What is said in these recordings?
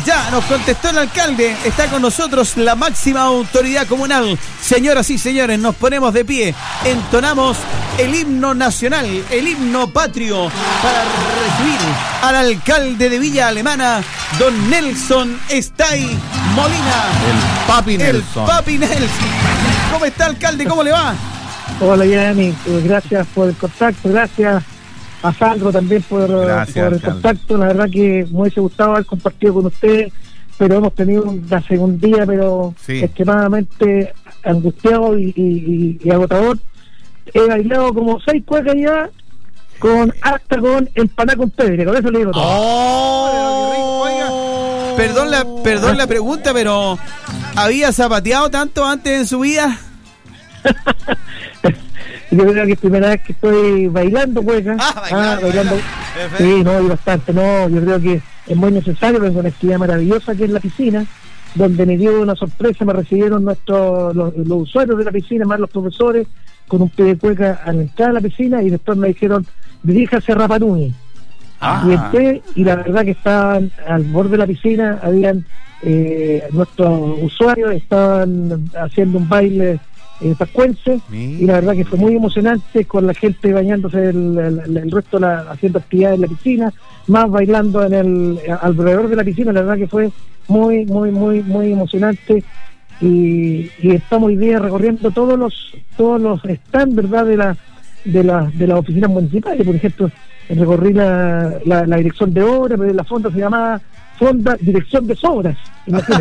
Ya, nos contestó el alcalde. Está con nosotros la máxima autoridad comunal. Señoras y señores, nos ponemos de pie. Entonamos el himno nacional, el himno patrio, para recibir al alcalde de Villa Alemana, don Nelson Stay Molina. El Papi Nelson. El Papi Nelson. ¿Cómo está, alcalde? ¿Cómo le va? Hola, Yanni. Gracias por el contacto. Gracias a Sandro también por el contacto. La verdad que me hubiese gustado haber compartido con ustedes, pero hemos tenido una segundía, pero extremadamente angustiado y agotador. He bailado como 6 cuecas ya, hasta con empanada con pedre, con eso le digo todo. ¡Oh! Perdón la pregunta, pero ¿había zapateado tanto antes en su vida? Yo creo que es primera vez que estoy bailando cueca. Bailando. Sí, no, y bastante. No, yo creo que es muy necesario. Tengo una actividad maravillosa que es la piscina, donde me dio una sorpresa. Me recibieron los usuarios de la piscina, más los profesores, con un pie de cueca a la entrada de la piscina, y después me dijeron, diríjase a Rapa Nui. Y entré, y la verdad que estaban al borde de la piscina, habían nuestros usuarios, estaban haciendo un baile pascuense, y la verdad que fue muy emocionante, con la gente bañándose, el resto haciendo actividades en la piscina, más bailando alrededor de la piscina. La verdad que fue muy emocionante, y estamos hoy día recorriendo todos los stands, ¿verdad?, de las oficinas municipales. Por ejemplo, recorrí la dirección de obras, pero la fonda se llamaba Dirección de Sobras, imagínate.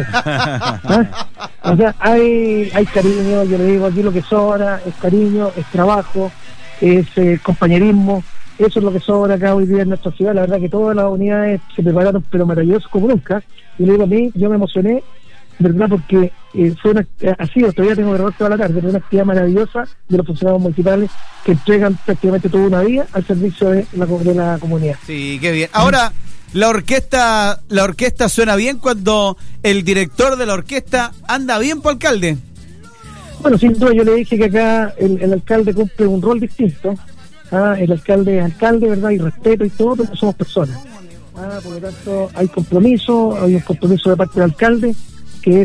O sea, hay cariño. Yo le digo, aquí lo que sobra es cariño, es trabajo, es compañerismo. Eso es lo que sobra acá hoy día en nuestra ciudad. La verdad que todas las unidades se prepararon, pero maravilloso como nunca. Y le digo, a mí, yo me emocioné, ¿verdad?, porque todavía tengo que recorrer toda la tarde, pero una actividad maravillosa de los funcionarios municipales que entregan prácticamente toda una vida al servicio de la comunidad. Sí, qué bien. Ahora, la orquesta suena bien cuando el director de la orquesta anda bien, por alcalde. Bueno, sin duda, yo le dije que acá el alcalde cumple un rol distinto. El alcalde es alcalde, ¿verdad?, y respeto y todo, pero somos personas. Por lo tanto, hay un compromiso de parte del alcalde, que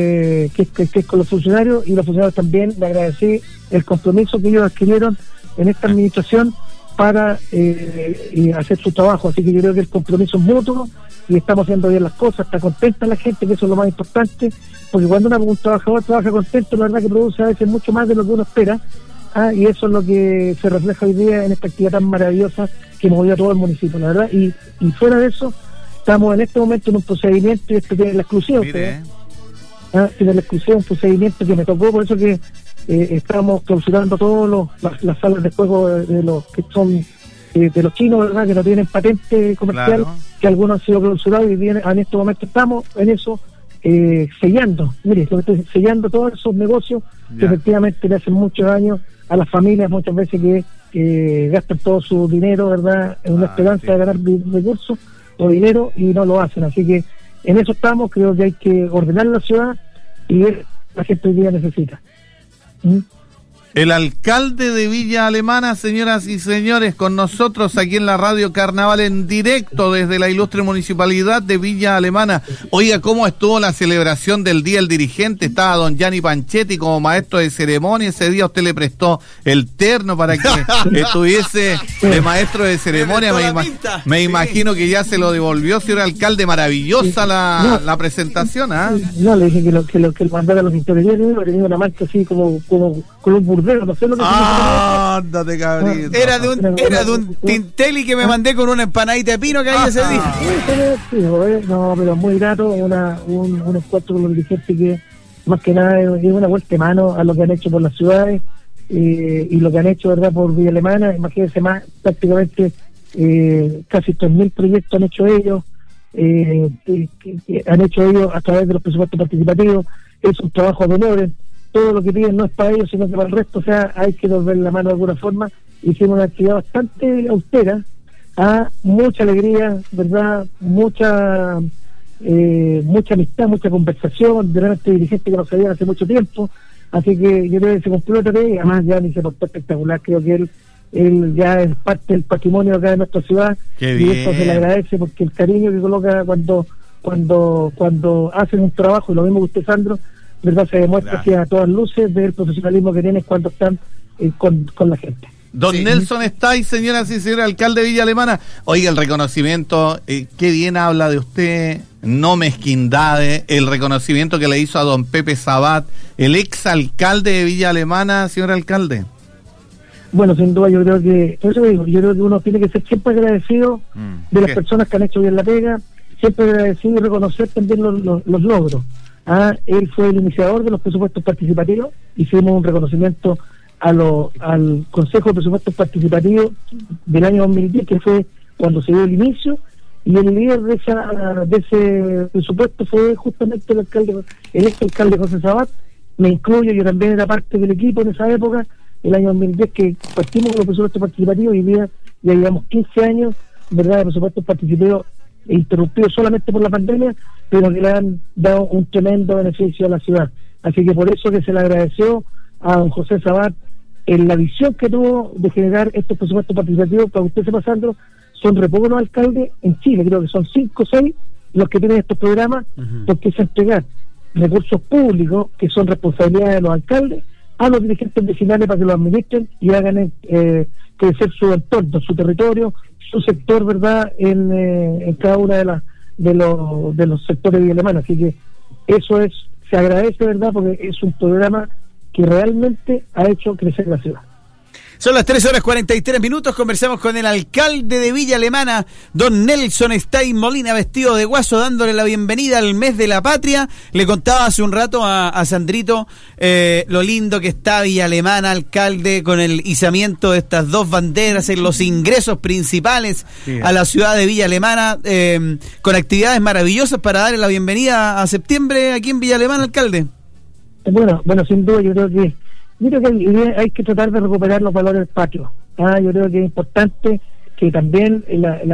es con los funcionarios, y los funcionarios también le agradecí el compromiso que ellos adquirieron en esta administración para hacer su trabajo. Así que yo creo que el compromiso es mutuo, y estamos haciendo bien las cosas. Está contenta la gente, que eso es lo más importante, porque cuando un trabajador trabaja contento, la verdad que produce a veces mucho más de lo que uno espera, y eso es lo que se refleja hoy día en esta actividad tan maravillosa que movió a todo el municipio, la verdad. Y fuera de eso, estamos en este momento en un procedimiento, y esto tiene la exclusión, tiene la exclusión, un procedimiento que me tocó, por eso que estamos clausurando todas las salas de juego de los que son de los chinos, ¿verdad?, que no tienen patente comercial, claro, que algunos han sido clausurados, y en este momento estamos en eso, sellando todos esos negocios que efectivamente le hacen mucho daño a las familias, muchas veces que gastan todo su dinero, ¿verdad?, en una esperanza de ganar recursos o dinero, y no lo hacen. Así que en eso estamos. Creo que hay que ordenar la ciudad, y la gente hoy día necesita. El alcalde de Villa Alemana, señoras y señores, con nosotros aquí en la Radio Carnaval, en directo desde la ilustre municipalidad de Villa Alemana. Oiga, ¿cómo estuvo la celebración del Día del Dirigente? Estaba don Gianni Panchetti como maestro de ceremonia. Ese día usted le prestó el terno para que estuviese de maestro de ceremonia. Me imagino que ya se lo devolvió, señor alcalde. Maravillosa la presentación, No, le dije que lo mandara a los interiores, que tenía una marca así como con un burdero, no sé lo que ándate, cabrito. Era de un Tintelli que me mandé con una empanadita de pino que hay ese día. No, pero muy grato, un encuentro con los dirigentes que más que nada es una vuelta de mano a lo que han hecho por las ciudades, y lo que han hecho, ¿verdad?, por Villa Alemana. Imagínense, más prácticamente casi 3.000 proyectos han hecho ellos, que han hecho ellos a través de los presupuestos participativos. Es un trabajo de honores. Todo lo que piden no es para ellos, sino que para el resto. O sea, hay que volver la mano de alguna forma. Hicimos una actividad bastante austera, mucha alegría, ¿verdad?, mucha amistad, mucha conversación, de este dirigente que nos sabían hace mucho tiempo. Así que yo creo que se cumplió la tarea, y además ya ni se portó espectacular. Creo que él ya es parte del patrimonio acá de nuestra ciudad. Qué bien. Y eso se le agradece, porque el cariño que coloca cuando cuando hacen un trabajo, y lo mismo que usted, Sandro, verdad, se demuestra que a todas luces del profesionalismo que tienen cuando están con la gente. Don Nelson Stay, señoras y señores, alcalde de Villa Alemana. Oiga, el reconocimiento, qué bien habla de usted, no mezquindades, el reconocimiento que le hizo a don Pepe Sabat, el exalcalde de Villa Alemana, señor alcalde. Bueno, sin duda, yo creo que uno tiene que ser siempre agradecido de las personas que han hecho bien la pega, siempre agradecido y reconocer también los logros. Él fue el iniciador de los presupuestos participativos, hicimos un reconocimiento al Consejo de Presupuestos Participativos del año 2010, que fue cuando se dio el inicio, y el líder de ese presupuesto fue justamente el exalcalde José Sabat. Me incluyo, yo también era parte del equipo en esa época, el año 2010, que partimos con los presupuestos participativos, y hoy día ya llevamos 15 años, ¿verdad?, de presupuestos participativos interrumpidos solamente por la pandemia, pero que le han dado un tremendo beneficio a la ciudad. Así que por eso que se le agradeció a don José Sabat en la visión que tuvo de generar estos presupuestos participativos. Para usted sepa, Sandro, son re pocos los alcaldes en Chile, creo que son 5 o 6 los que tienen estos programas, porque es entregar recursos públicos, que son responsabilidad de los alcaldes, a los dirigentes vecinales para que los administren y hagan crecer su entorno, su territorio, su sector, ¿verdad?, en cada una de los sectores de Villa Alemana. Así que eso se agradece, ¿verdad?, porque es un programa que realmente ha hecho crecer la ciudad. Son las 3:43, conversamos con el alcalde de Villa Alemana, don Nelson Stay Molina, vestido de guaso, dándole la bienvenida al mes de la patria. Le contaba hace un rato a Sandrito lo lindo que está Villa Alemana, alcalde, con el izamiento de estas 2 banderas en los ingresos principales a la ciudad de Villa Alemana, con actividades maravillosas para darle la bienvenida a septiembre aquí en Villa Alemana, alcalde. Bueno, sin duda, yo creo que hay que tratar de recuperar los valores patrios. Yo creo que es importante que también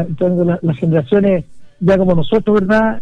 las generaciones, ya como nosotros, ¿verdad?,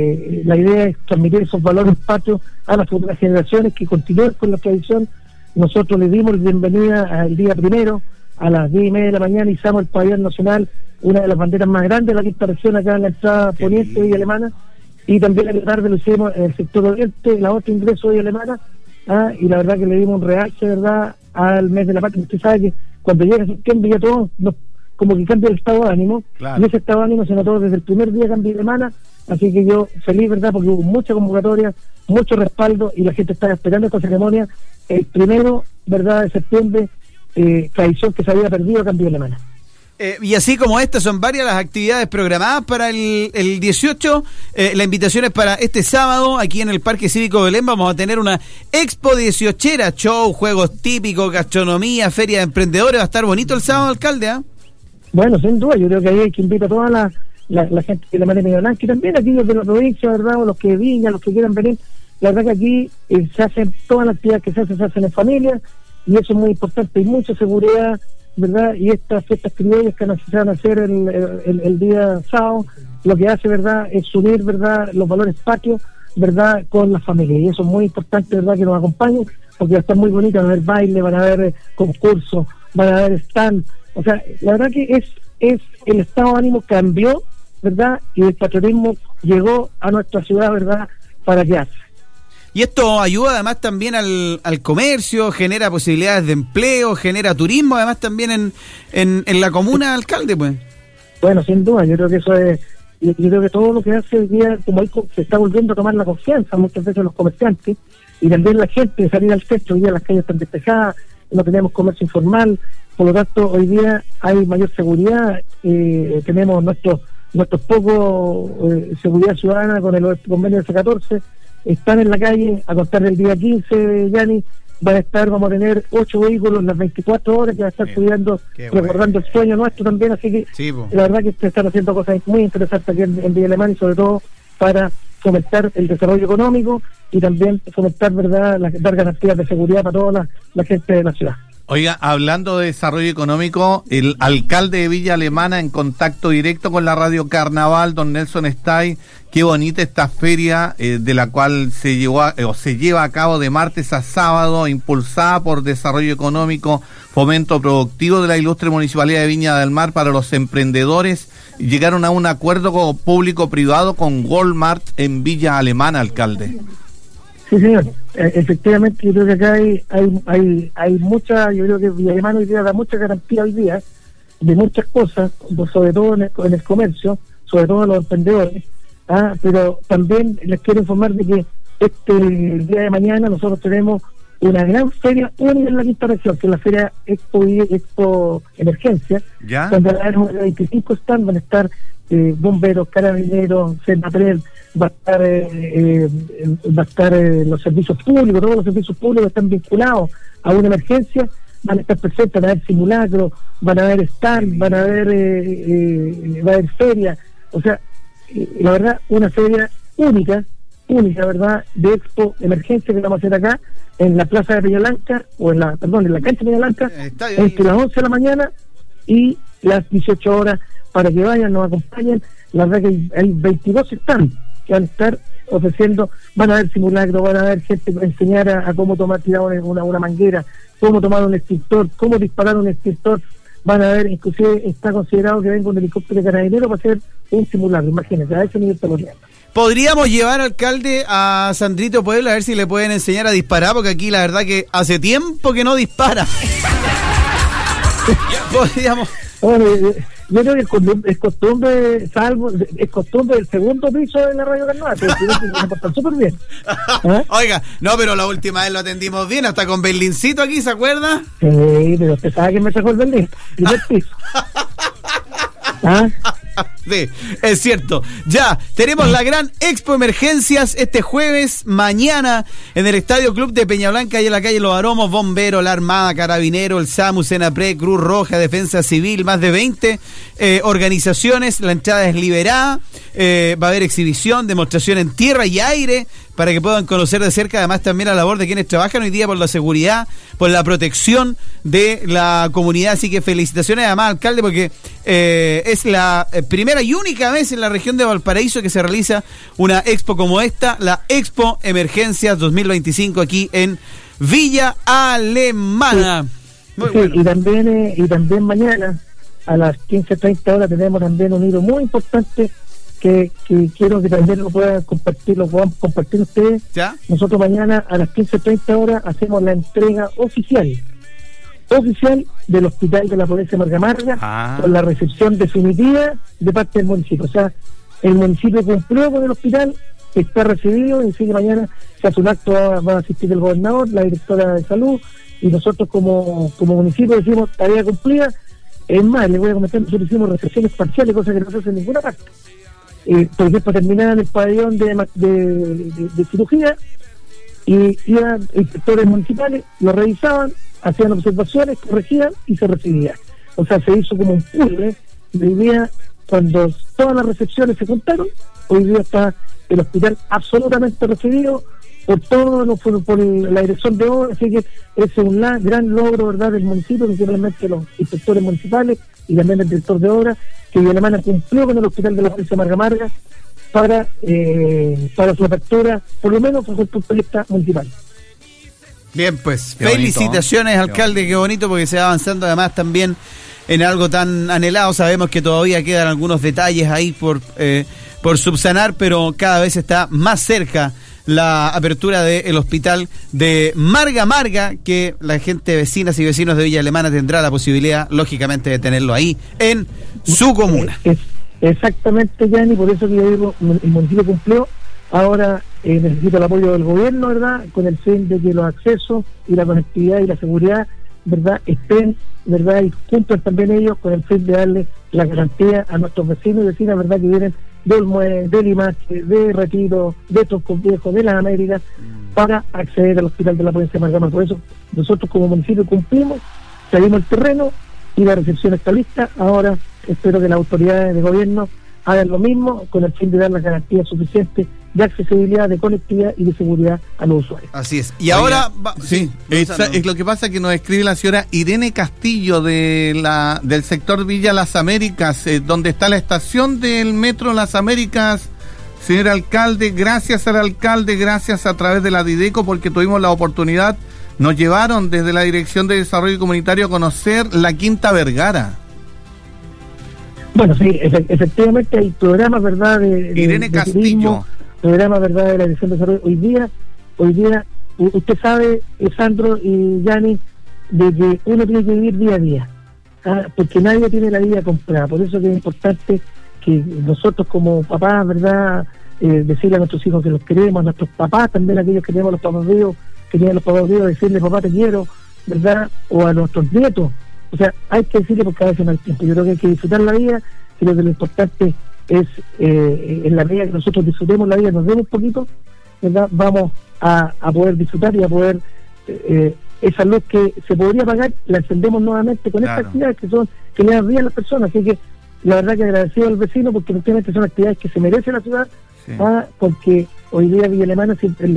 la idea es transmitir esos valores patrios a las futuras generaciones, que continúen con la tradición. Nosotros le dimos la bienvenida el día primero, a las 10:30 de la mañana, izamos el pabellón nacional, una de las banderas más grandes de la quinta región, acá en la entrada poniente de Villa Alemana, y también a la tarde lo hicimos en el sector oriente, la otra ingreso de Villa Alemana. Y la verdad que le dimos un realce, ¿verdad?, al mes de la patria. Usted sabe que cuando llega septiembre ya todo como que cambia el estado de ánimo, y ese estado de ánimo se notó desde el primer día en Villa Alemana. Así que yo feliz, ¿verdad?, porque hubo mucha convocatoria, mucho respaldo, y la gente estaba esperando esta ceremonia el 1, ¿verdad?, de septiembre, tradición que se había perdido acá en Villa Alemana. Y así como estas son varias las actividades programadas para el 18, la invitación es para este sábado, aquí en el Parque Cívico Belén. Vamos a tener una Expo 18, show, juegos típicos, gastronomía, feria de emprendedores. Va a estar bonito el sábado, alcalde, ¿eh? Bueno, sin duda, yo creo que ahí hay que invitar a toda la gente de la manera Medio Blanca, y también aquellos de la provincia, ¿verdad?, o los que viñan, los que quieran venir. La verdad que aquí se hacen todas las actividades que se hacen en familia, y eso es muy importante. Hay mucha seguridad, ¿verdad?, y estas fiestas criollas que se van a hacer el día sábado, lo que hace, ¿verdad?, es unir, ¿verdad?, los valores patrios, ¿verdad?, con la familia, y eso es muy importante, ¿verdad?, que nos acompañen, porque va a estar muy bonito. Van a haber baile, van a haber concursos, van a haber stand. O sea, la verdad que es el estado de ánimo cambió, ¿verdad?, y el patriotismo llegó a nuestra ciudad, ¿verdad?, para quedarse. Y esto ayuda además también al comercio, genera posibilidades de empleo, genera turismo, además también en la comuna, alcalde, pues. Bueno, sin duda, yo creo que eso es, yo creo que todo lo que hace el día, como ahí se está volviendo a tomar la confianza muchas veces los comerciantes, y también la gente de salir al centro. Hoy día las calles están despejadas, no tenemos comercio informal, por lo tanto hoy día hay mayor seguridad, tenemos nuestros pocos seguridad ciudadana con el convenio del C14, están en la calle. A contar del día 15, Yanni, vamos a tener 8 vehículos las 24 horas que van a estar cuidando, recordando el sueño nuestro también. Así que la verdad que se están haciendo cosas muy interesantes aquí en Villa Alemana, y sobre todo para fomentar el desarrollo económico y también fomentar, ¿verdad?, dar garantías de seguridad para toda la gente de la ciudad. Oiga, hablando de desarrollo económico, el alcalde de Villa Alemana en contacto directo con la Radio Carnaval, don Nelson Stay. Qué bonita esta feria de la cual se lleva a cabo de martes a sábado, impulsada por Desarrollo Económico, Fomento Productivo de la Ilustre Municipalidad de Viña del Mar, para los emprendedores llegaron a un acuerdo público-privado con Walmart en Villa Alemana, alcalde. Sí, señor. Efectivamente, yo creo que acá hay mucha, yo creo que Villa Alemana hoy día da mucha garantía hoy día de muchas cosas, sobre todo en el comercio, sobre todo a los emprendedores, pero también les quiero informar de que el día de mañana nosotros tenemos una gran feria única en la quinta región, que es la feria Expo Emergencia, donde va a haber 25 stands, van a estar bomberos, carabineros, Senaprel, va a estar los servicios públicos, todos los servicios públicos están vinculados a una emergencia, van a estar presentes, van a haber simulacros, van a haber stand, va a haber feria, o sea, la verdad, una feria única, verdad, de Expo Emergencia que vamos a hacer acá en la Plaza de Peña Blanca, en la cancha de Peña Blanca, entre las 11 de la mañana y las 18 horas, para que vayan, nos acompañen. La verdad que hay 22 stands que van a estar ofreciendo, van a haber simulacros, van a haber gente para enseñar a cómo tirar una manguera, cómo tomar un extintor, cómo disparar un extintor, van a ver, inclusive está considerado que venga un helicóptero de carabinero para hacer un simulacro, imagínense, a ese nivel estamos llegando. Podríamos llevar, alcalde, a Sandrito Puebla a ver si le pueden enseñar a disparar, porque aquí la verdad que hace tiempo que no dispara. Podríamos... Bueno, yo creo que es costumbre del segundo piso de la Radio Carnaval, pero se portan súper bien. Oiga, no, pero la última vez lo atendimos bien, hasta con Berlincito aquí, ¿se acuerda? Sí, pero usted sabe que me sacó el Berlín, primer piso. Sí, es cierto. Ya, tenemos la gran Expo Emergencias este jueves, mañana, en el Estadio Club de Peña Blanca y en la calle Los Aromos, bomberos, la Armada, Carabinero, el SAMU, Senapred, Cruz Roja, Defensa Civil, más de 20 organizaciones, la entrada es liberada, va a haber exhibición, demostración en tierra y aire, para que puedan conocer de cerca, además también la labor de quienes trabajan hoy día por la seguridad, por la protección de la comunidad. Así que felicitaciones además, alcalde, porque es la primera y única vez en la región de Valparaíso que se realiza una expo como esta, la Expo Emergencias 2025 aquí en Villa Alemana. Muy bueno. Y también mañana a las 15:30 horas tenemos también un hilo muy importante que quiero que también lo podamos compartir ustedes. ¿Ya? Nosotros mañana a las 15:30 horas hacemos la entrega oficial del Hospital de la Provincia de Marga Marga, con la recepción definitiva de parte del municipio. O sea, el municipio cumplió con el hospital, está recibido, y así que mañana se hace un acto, va a asistir el gobernador, la directora de salud, y nosotros como municipio decimos tarea cumplida. Es más, les voy a comentar, nosotros hicimos recepciones parciales, cosa que no se hace en ninguna parte. Por ejemplo, terminaban el pabellón de cirugía y iban inspectores municipales, lo revisaban, hacían observaciones, corregían y se recibía. O sea, se hizo como un puzzle. Hoy día, cuando todas las recepciones se juntaron, hoy día está el hospital absolutamente recibido por la dirección de obra, así que es un gran logro, ¿verdad?, del municipio, principalmente los inspectores municipales y también el director de obra, que Villa Alemana cumplió con el hospital de la Provincia de Marga Marga para su apertura, por lo menos desde el punto de vista municipal. Bien, pues, qué felicitaciones, bonito, alcalde, qué bonito, porque se va avanzando además también en algo tan anhelado. Sabemos que todavía quedan algunos detalles ahí por subsanar, pero cada vez está más cerca la apertura del hospital de Marga Marga, que la gente, vecinas y vecinos de Villa Alemana, tendrá la posibilidad, lógicamente, de tenerlo ahí en su comuna. Exactamente, Yanni, por eso que yo digo, el municipio cumplió. Ahora necesita el apoyo del gobierno, ¿verdad?, con el fin de que los accesos y la conectividad y la seguridad, ¿verdad?, estén, ¿verdad?, y cumplan también ellos con el fin de darle la garantía a nuestros vecinos y vecinas, ¿verdad?, que vienen de Olmué, de Limache, de Retiro, de Troncos Viejos, de las Américas, para acceder al hospital de la Provincia de Marga Marga. Por eso nosotros como municipio cumplimos, salimos al terreno y la recepción está lista. Ahora espero que las autoridades de gobierno hagan lo mismo con el fin de dar las garantías suficientes de accesibilidad, de conectividad y de seguridad a los usuarios. Así es. Y ahora... Sí, es lo que pasa que nos escribe la señora Irene Castillo del sector Villa Las Américas, donde está la estación del metro Las Américas. Señor alcalde, gracias al alcalde, gracias a través de la Dideco, porque tuvimos la oportunidad, nos llevaron desde la Dirección de Desarrollo Comunitario a conocer la Quinta Vergara. Bueno, sí, efectivamente hay programas, ¿verdad? Irene Castillo. Turismo, programas, ¿verdad? De la Dirección de Desarrollo. Hoy día, usted sabe, Sandro y Yanni, de que uno tiene que vivir día a día, porque nadie tiene la vida comprada. Por eso que es importante que nosotros como papás, ¿verdad? Decirle a nuestros hijos que los queremos, a nuestros papás también, aquellos que tenemos los papás vivos, decirle papá te quiero, ¿verdad? O a nuestros nietos. O sea, hay que decirle porque a veces no hay tiempo. Yo creo que hay que disfrutar la vida. Creo que lo importante es, en la medida que nosotros disfrutemos la vida, nos demos un poquito, ¿verdad? Vamos a poder disfrutar y a poder, esa luz que se podría apagar, la encendemos nuevamente con estas actividades que le dan vida a las personas. Así que la verdad que agradecido al vecino, porque efectivamente son actividades que se merece la ciudad, porque hoy día Villa Alemana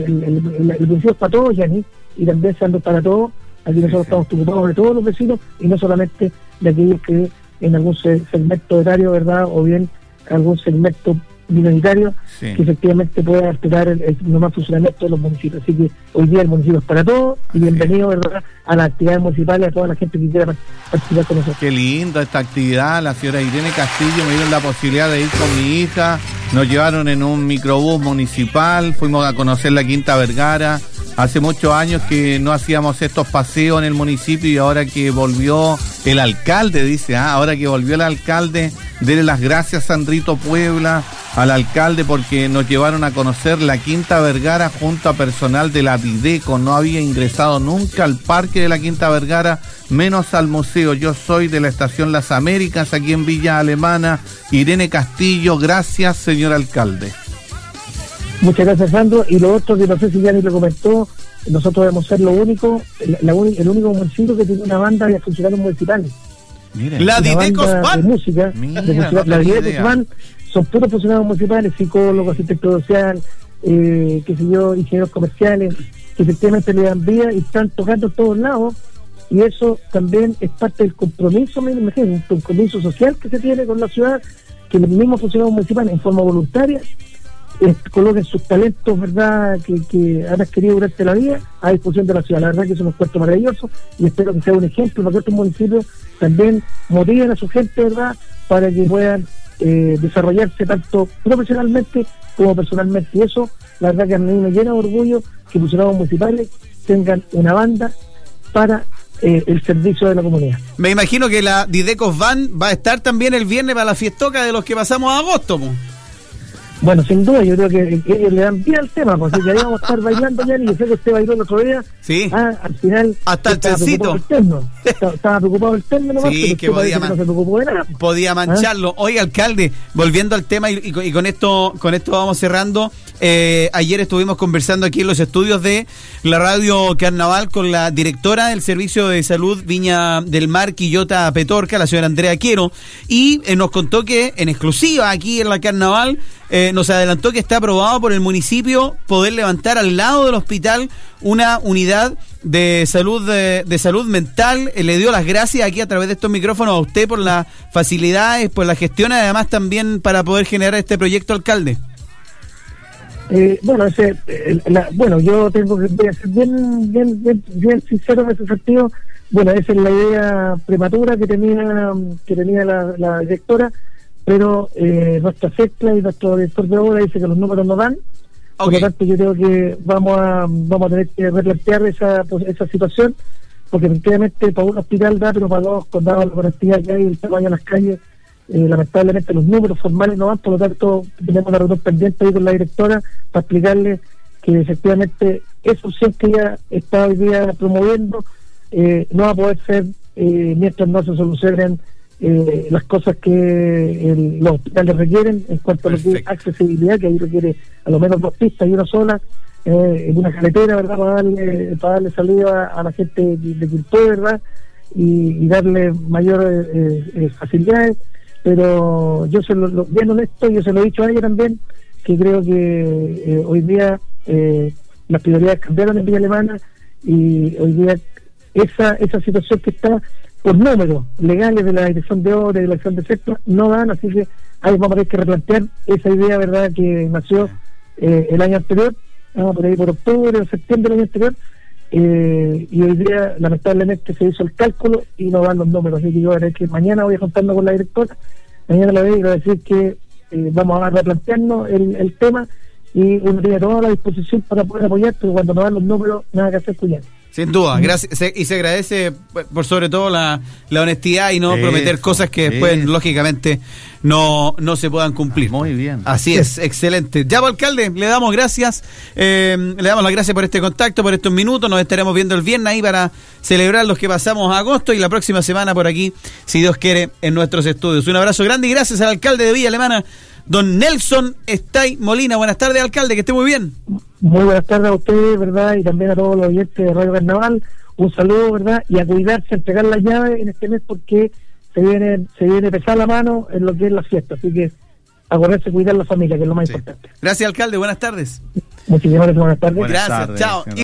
el municipio es para todos, Yanni, y también se anda para todos. Aquí nosotros estamos preocupados de todos los vecinos y no solamente de aquellos que en algún segmento etario, ¿verdad? O bien algún segmento minoritario que efectivamente pueda alterar el normal funcionamiento de los municipios. Así que hoy día el municipio es para todos y bienvenido, ¿verdad?, a las actividades municipales, a toda la gente que quiera participar con nosotros. Qué linda esta actividad. La señora Irene Castillo me dieron la posibilidad de ir con mi hija, nos llevaron en un microbús municipal, fuimos a conocer la Quinta Vergara. Hace muchos años que no hacíamos estos paseos en el municipio y ahora que volvió el alcalde, dice, ahora que volvió el alcalde, dele las gracias, Sandrito Puebla, al alcalde, porque nos llevaron a conocer la Quinta Vergara junto a personal de la Videco. No había ingresado nunca al parque de la Quinta Vergara, menos al museo. Yo soy de la estación Las Américas, aquí en Villa Alemana. Irene Castillo, gracias, señor alcalde. Muchas gracias, Sandro. Y lo otro que no sé si ya ni lo comentó, nosotros debemos ser lo único, el único municipio que tiene una banda de funcionarios municipales. Miren, la Didecos Van. De música, la Didecos Van son puros funcionarios municipales, psicólogos, asistentes social, qué sé yo, ingenieros comerciales, que efectivamente le dan vida y están tocando en todos lados. Y eso también es parte del compromiso, me imagino, un compromiso social que se tiene con la ciudad, que los mismos funcionarios municipales en forma voluntaria coloquen sus talentos, ¿verdad?, que han adquirido durante la vida a disposición de la ciudad. La verdad que eso es un puerto maravilloso y espero que sea un ejemplo para que otros municipios también motiven a su gente, ¿verdad?, para que puedan desarrollarse tanto profesionalmente como personalmente. Y eso, la verdad que a mí me llena de orgullo que funcionarios municipales tengan una banda para el servicio de la comunidad. Me imagino que la Didecos Van va a estar también el viernes para la fiestoca de los que pasamos a agosto, ¿no? Bueno, sin duda, yo creo que ellos le dan bien al tema, porque ya íbamos a estar bailando ya, y yo sé que usted bailó el otro día. Sí. Al final. Hasta el trencito. Estaba preocupado el terno nomás, sí, pero que no se preocupó de nada. Podía mancharlo. Oiga, alcalde, volviendo al tema y con esto vamos cerrando. Ayer estuvimos conversando aquí en los estudios de la Radio Carnaval con la directora del Servicio de Salud Viña del Mar, Quillota Petorca, la señora Andrea Quiero, y nos contó que en exclusiva aquí en la Carnaval nos adelantó que está aprobado por el municipio poder levantar al lado del hospital una unidad de salud mental. Le dio las gracias aquí a través de estos micrófonos a usted por las facilidades, por la gestión, además también para poder generar este proyecto, alcalde. Bueno, yo tengo que ser bien sincero en ese sentido. Bueno, esa es la idea prematura que tenía la directora, pero nuestra CECLA y nuestro director de obra dice que los números no dan. Okay. Por lo tanto, yo creo que vamos a tener que replantear esa situación, porque efectivamente para un hospital da, pero para dos, con la conectividad que hay, el tamaño de las calles, lamentablemente los números formales no van. Por lo tanto, tenemos una reunión pendiente ahí con la directora para explicarle que efectivamente esa opción que ella está hoy día promoviendo no va a poder ser mientras no se solucionen las cosas que los hospitales requieren en cuanto a lo que es accesibilidad, que ahí requiere a lo menos 2 pistas y una sola, en una carretera, ¿verdad?, para darle salida a la gente de Quilpué, ¿verdad?, y darle mayores facilidades. Pero yo bien honesto, yo se lo he dicho a ella también, que creo que hoy día las prioridades cambiaron en Villa Alemana, y hoy día esa situación que está por números legales de la dirección de obra y de la dirección de sector no dan, así que ahí vamos a tener que replantear esa idea, ¿verdad?, que nació el año anterior, por ahí por octubre o septiembre del año anterior, y hoy día lamentablemente se hizo el cálculo y no dan los números. Así que yo veré que mañana voy a contarme con la directora mañana la vez quiero decir que vamos a replantearnos el tema y uno tiene toda la disposición para poder apoyar, pero cuando nos dan los números, nada que hacer cuidar. Sin duda, gracias, y se agradece por sobre todo la honestidad y no prometer cosas que después, lógicamente, no se puedan cumplir. Muy bien. Así es, excelente. Ya, alcalde, le damos gracias, le damos las gracias por este contacto, por estos minutos. Nos estaremos viendo el viernes ahí para celebrar los que pasamos a agosto y la próxima semana por aquí, si Dios quiere, en nuestros estudios. Un abrazo grande y gracias al alcalde de Villa Alemana, don Nelson Estay Molina. Buenas tardes, alcalde, que esté muy bien. Muy buenas tardes a ustedes, ¿verdad? Y también a todos los oyentes de Radio Carnaval. Un saludo, ¿verdad? Y a cuidarse, a entregar las llaves en este mes porque se viene pesada la mano en lo que es la fiesta. Así que acordarse cuidar la familia, que es lo más importante. Gracias, alcalde. Buenas tardes. Muchísimas gracias. Buenas tardes. Gracias. Chao.